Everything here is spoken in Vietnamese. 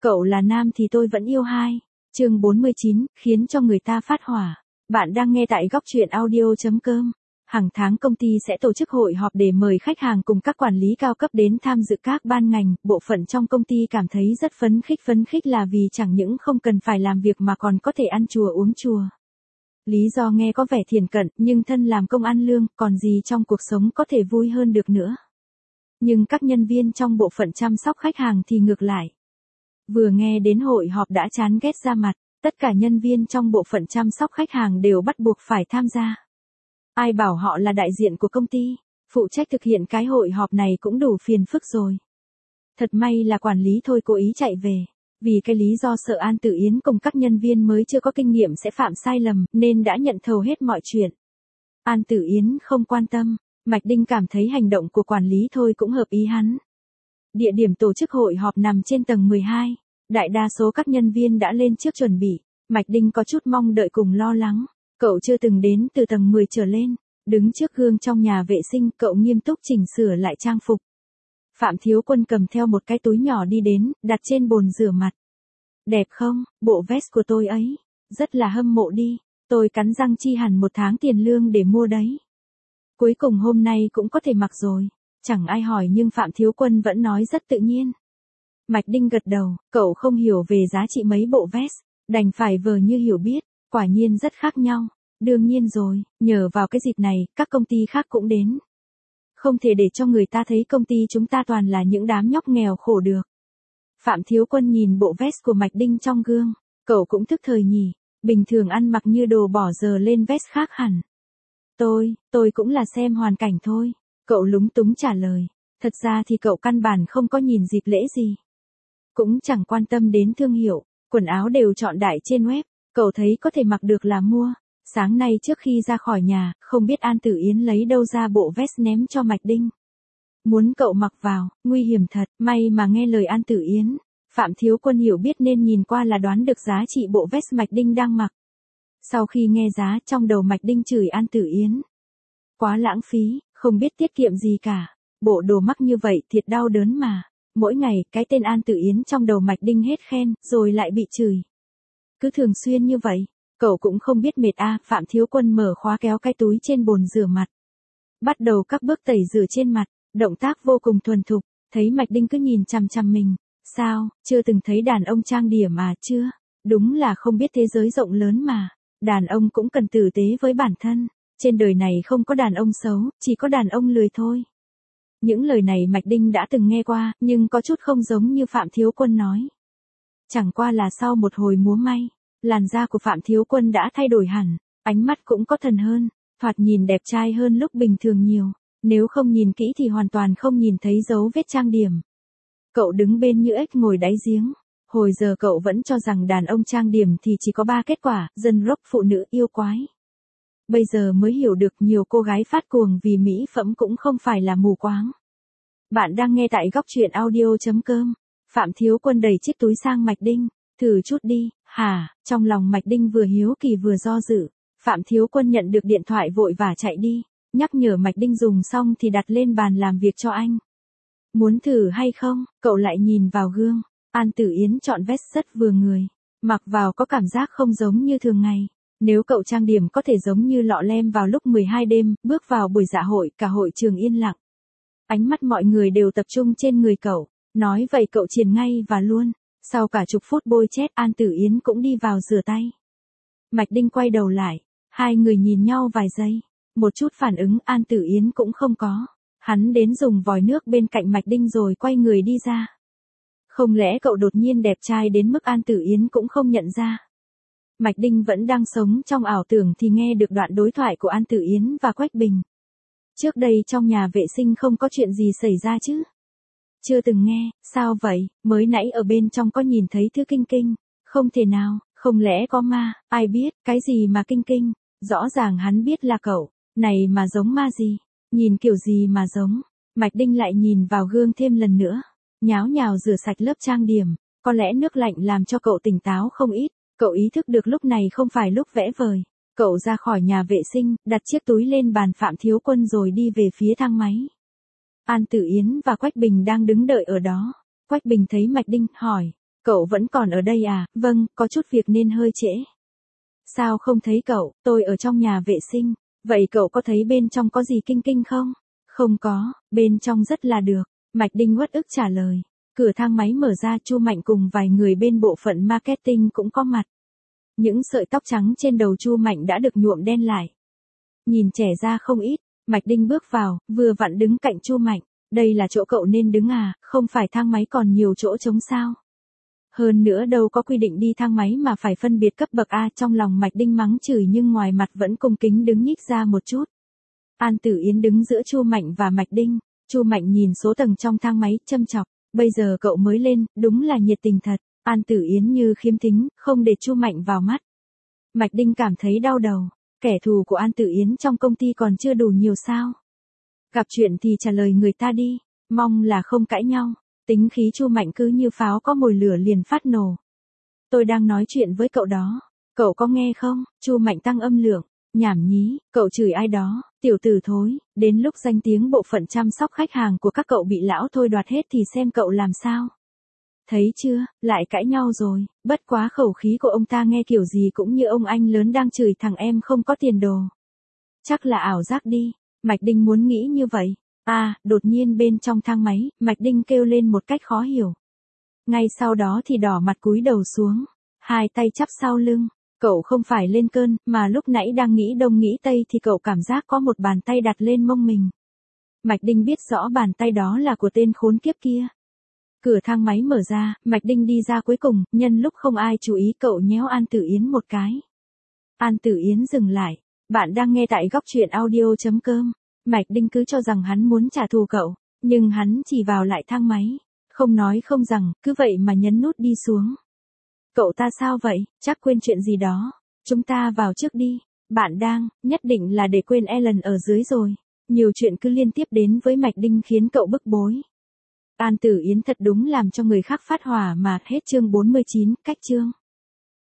Cậu là nam thì tôi vẫn yêu hai. Chương 49, khiến cho người ta phát hỏa. Bạn đang nghe tại góc truyện audio.com. Hàng tháng công ty sẽ tổ chức hội họp để mời khách hàng cùng các quản lý cao cấp đến tham dự các ban ngành, bộ phận trong công ty cảm thấy rất phấn khích là vì chẳng những không cần phải làm việc mà còn có thể ăn chùa uống chùa. Lý do nghe có vẻ thiển cận, nhưng thân làm công ăn lương, còn gì trong cuộc sống có thể vui hơn được nữa. Nhưng các nhân viên trong bộ phận chăm sóc khách hàng thì ngược lại. Vừa nghe đến hội họp đã chán ghét ra mặt, tất cả nhân viên trong bộ phận chăm sóc khách hàng đều bắt buộc phải tham gia. Ai bảo họ là đại diện của công ty, phụ trách thực hiện cái hội họp này cũng đủ phiền phức rồi. Thật may là quản lý thôi cố ý chạy về, vì cái lý do sợ An Tử Yến cùng các nhân viên mới chưa có kinh nghiệm sẽ phạm sai lầm nên đã nhận thầu hết mọi chuyện. An Tử Yến không quan tâm, Mạch Đinh cảm thấy hành động của quản lý thôi cũng hợp ý hắn. Địa điểm tổ chức hội họp nằm trên tầng 12, đại đa số các nhân viên đã lên trước chuẩn bị, Mạch Đinh có chút mong đợi cùng lo lắng. Cậu chưa từng đến từ tầng 10 trở lên, đứng trước gương trong nhà vệ sinh, cậu nghiêm túc chỉnh sửa lại trang phục. Phạm Thiếu Quân cầm theo một cái túi nhỏ đi đến, đặt trên bồn rửa mặt. Đẹp không, bộ vest của tôi ấy, rất là hâm mộ đi, tôi cắn răng chi hẳn một tháng tiền lương để mua đấy. Cuối cùng hôm nay cũng có thể mặc rồi, chẳng ai hỏi nhưng Phạm Thiếu Quân vẫn nói rất tự nhiên. Mạch Đinh gật đầu, cậu không hiểu về giá trị mấy bộ vest, đành phải vờ như hiểu biết. Quả nhiên rất khác nhau, đương nhiên rồi, nhờ vào cái dịp này, các công ty khác cũng đến. Không thể để cho người ta thấy công ty chúng ta toàn là những đám nhóc nghèo khổ được. Phạm Thiếu Quân nhìn bộ vest của Mạch Đinh trong gương, cậu cũng thức thời nhỉ, bình thường ăn mặc như đồ bỏ giờ lên vest khác hẳn. Tôi cũng là xem hoàn cảnh thôi, cậu lúng túng trả lời, thật ra thì cậu căn bản không có nhìn dịp lễ gì. Cũng chẳng quan tâm đến thương hiệu, quần áo đều chọn đại trên web. Cậu thấy có thể mặc được là mua. Sáng nay trước khi ra khỏi nhà, không biết An Tử Yến lấy đâu ra bộ vest ném cho Mạch Đinh. Muốn cậu mặc vào, nguy hiểm thật, may mà nghe lời An Tử Yến. Phạm Thiếu Quân hiểu biết nên nhìn qua là đoán được giá trị bộ vest Mạch Đinh đang mặc. Sau khi nghe giá, trong đầu Mạch Đinh chửi An Tử Yến. Quá lãng phí, không biết tiết kiệm gì cả. Bộ đồ mắc như vậy thiệt đau đớn mà. Mỗi ngày, cái tên An Tử Yến trong đầu Mạch Đinh hết khen, rồi lại bị chửi. Cứ thường xuyên như vậy, cậu cũng không biết mệt à. Phạm Thiếu Quân mở khóa kéo cái túi trên bồn rửa mặt. Bắt đầu các bước tẩy rửa trên mặt, động tác vô cùng thuần thục, thấy Mạch Đinh cứ nhìn chằm chằm mình. Sao, chưa từng thấy đàn ông trang điểm à chưa? Đúng là không biết thế giới rộng lớn mà, đàn ông cũng cần tử tế với bản thân. Trên đời này không có đàn ông xấu, chỉ có đàn ông lười thôi. Những lời này Mạch Đinh đã từng nghe qua, nhưng có chút không giống như Phạm Thiếu Quân nói. Chẳng qua là sau một hồi múa may, làn da của Phạm Thiếu Quân đã thay đổi hẳn, ánh mắt cũng có thần hơn, thoạt nhìn đẹp trai hơn lúc bình thường nhiều, nếu không nhìn kỹ thì hoàn toàn không nhìn thấy dấu vết trang điểm. Cậu đứng bên như ếch ngồi đáy giếng, hồi giờ cậu vẫn cho rằng đàn ông trang điểm thì chỉ có 3 kết quả, dân rock, phụ nữ, yêu quái. Bây giờ mới hiểu được nhiều cô gái phát cuồng vì mỹ phẩm cũng không phải là mù quáng. Bạn đang nghe tại góc truyện audio.com. Phạm Thiếu Quân đẩy chiếc túi sang Mạch Đinh, thử chút đi, hả? Trong lòng Mạch Đinh vừa hiếu kỳ vừa do dự, Phạm Thiếu Quân nhận được điện thoại vội vã chạy đi, nhắc nhở Mạch Đinh dùng xong thì đặt lên bàn làm việc cho anh. Muốn thử hay không? Cậu lại nhìn vào gương, An Tử Yến chọn vest rất vừa người, mặc vào có cảm giác không giống như thường ngày. Nếu cậu trang điểm có thể giống như lọ lem vào lúc 12 đêm, bước vào buổi dạ hội, cả hội trường yên lặng. Ánh mắt mọi người đều tập trung trên người cậu. Nói vậy cậu triển ngay và luôn. Sau cả chục phút bôi chét, An Tử Yến cũng đi vào rửa tay. Mạch Đinh quay đầu lại, hai người nhìn nhau vài giây. Một chút phản ứng An Tử Yến cũng không có. Hắn đến dùng vòi nước bên cạnh Mạch Đinh rồi quay người đi ra. Không lẽ cậu đột nhiên đẹp trai đến mức An Tử Yến cũng không nhận ra? Mạch Đinh vẫn đang sống trong ảo tưởng thì nghe được đoạn đối thoại của An Tử Yến và Quách Bình. Trước đây trong nhà vệ sinh không có chuyện gì xảy ra chứ? Chưa từng nghe, sao vậy, mới nãy ở bên trong có nhìn thấy thứ kinh kinh, không thể nào, không lẽ có ma, ai biết, cái gì mà kinh kinh, rõ ràng hắn biết là cậu, này mà giống ma gì, nhìn kiểu gì mà giống. Mạch Đinh lại nhìn vào gương thêm lần nữa, nháo nhào rửa sạch lớp trang điểm, có lẽ nước lạnh làm cho cậu tỉnh táo không ít, cậu ý thức được lúc này không phải lúc vẽ vời. Cậu ra khỏi nhà vệ sinh, đặt chiếc túi lên bàn Phạm Thiếu Quân rồi đi về phía thang máy. An Tử Yến và Quách Bình đang đứng đợi ở đó. Quách Bình thấy Mạch Đinh, hỏi, Cậu vẫn còn ở đây à? Vâng, có chút việc nên hơi trễ. Sao không thấy cậu, tôi ở trong nhà vệ sinh. Vậy cậu có thấy bên trong có gì kinh kinh không? Không có, bên trong rất là được. Mạch Đinh uất ức trả lời. Cửa thang máy mở ra, Chu Mạnh cùng vài người bên bộ phận marketing cũng có mặt. Những sợi tóc trắng trên đầu Chu Mạnh đã được nhuộm đen lại. Nhìn trẻ ra không ít, Mạch Đinh bước vào, vừa vặn đứng cạnh Chu Mạnh. Đây là chỗ cậu nên đứng à, không phải thang máy còn nhiều chỗ trống sao? Hơn nữa đâu có quy định đi thang máy mà phải phân biệt cấp bậc A. Trong lòng Mạch Đinh mắng chửi nhưng ngoài mặt vẫn cung kính đứng nhích ra một chút. An Tử Yến đứng giữa Chu Mạnh và Mạch Đinh. Chu Mạnh nhìn số tầng trong thang máy, châm chọc. Bây giờ cậu mới lên, đúng là nhiệt tình thật. An Tử Yến như khiêm thính, không để Chu Mạnh vào mắt. Mạch Đinh cảm thấy đau đầu. Kẻ thù của An Tử Yến trong công ty còn chưa đủ nhiều sao? Gặp chuyện thì trả lời người ta đi, mong là không cãi nhau. Tính khí Chu Mạnh cứ như pháo có mồi lửa liền phát nổ. Tôi đang nói chuyện với cậu đó, cậu có nghe không? Chu Mạnh tăng âm lượng. Nhảm nhí, cậu chửi ai đó, tiểu tử thối, đến lúc danh tiếng bộ phận chăm sóc khách hàng của các cậu bị lão Thôi đoạt hết thì xem cậu làm sao. Thấy chưa, lại cãi nhau rồi, bất quá khẩu khí của ông ta nghe kiểu gì cũng như ông anh lớn đang chửi thằng em không có tiền đồ. Chắc là ảo giác đi, Mạch Đinh muốn nghĩ như vậy. À, đột nhiên bên trong thang máy, Mạch Đinh kêu lên một cách khó hiểu. Ngay sau đó thì đỏ mặt cúi đầu xuống, hai tay chắp sau lưng. Cậu không phải lên cơn, mà lúc nãy đang nghĩ đông nghĩ tây thì cậu cảm giác có một bàn tay đặt lên mông mình. Mạch Đinh biết rõ bàn tay đó là của tên khốn kiếp kia. Cửa thang máy mở ra, Mạch Đinh đi ra cuối cùng, nhân lúc không ai chú ý cậu nhéo An Tử Yến một cái. An Tử Yến dừng lại. Bạn đang nghe tại góc truyện audio.com. Mạch Đinh cứ cho rằng hắn muốn trả thù cậu, nhưng hắn chỉ vào lại thang máy. Không nói không rằng, cứ vậy mà nhấn nút đi xuống. Cậu ta sao vậy, chắc quên chuyện gì đó. Chúng ta vào trước đi. Bạn đang, nhất định là để quên Ellen ở dưới rồi. Nhiều chuyện cứ liên tiếp đến với Mạch Đinh khiến cậu bức bối. An Tử Yến thật đúng làm cho người khác phát hỏa mà. Hết chương 49, cách chương.